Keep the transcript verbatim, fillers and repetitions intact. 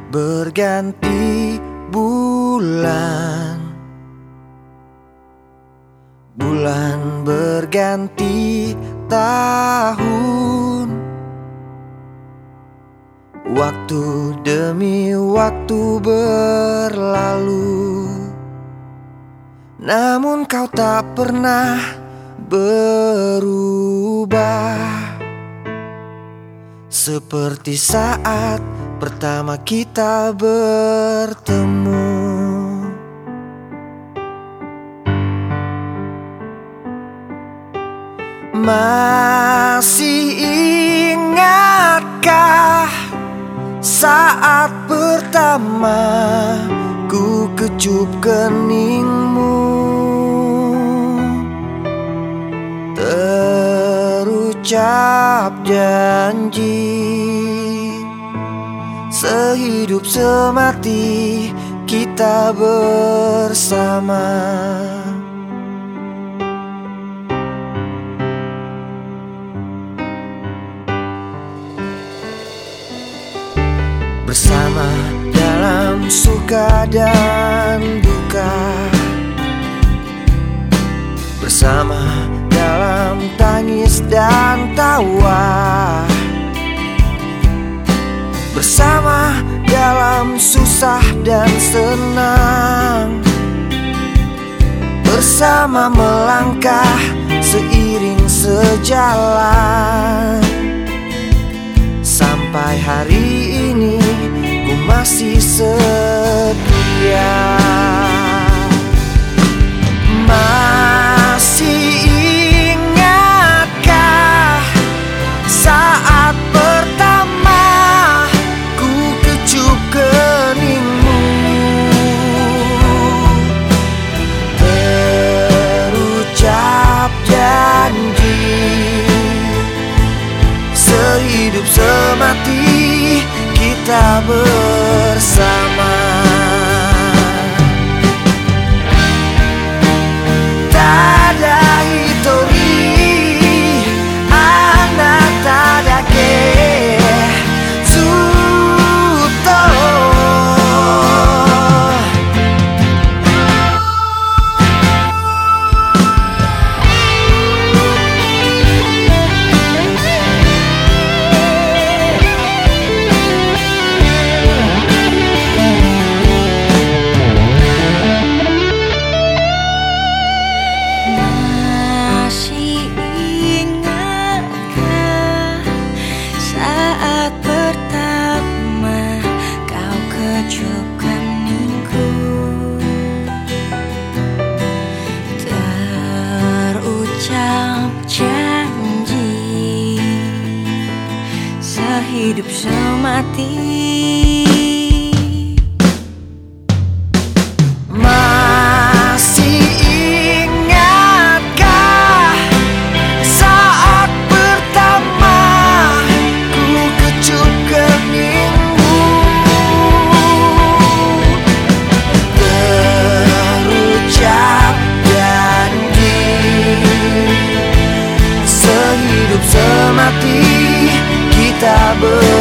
berganti bulan, bulan berganti tahun, waktu demi waktu berlalu, namun kau tak pernah berubah. Seperti saat pertama kita bertemu. Masih ingatkah saat pertama ku kecup keningmu, terucap janji sehidup semati kita bersama. Bersama dalam suka dan duka, bersama dalam tangis dan tawa, bersama dalam susah dan senang, bersama melangkah seiring sejalan. Sampai hari ini ku masih setia. Masih ingatkah saat pertama ku kecup keningmu, terucap janji sehidup semati kita bersama. Tada hitori anak tada ke suto. Hidup semati. Masih ingatkah saat pertama ku kecup keningmu, terucap janji sehidup semati kita ber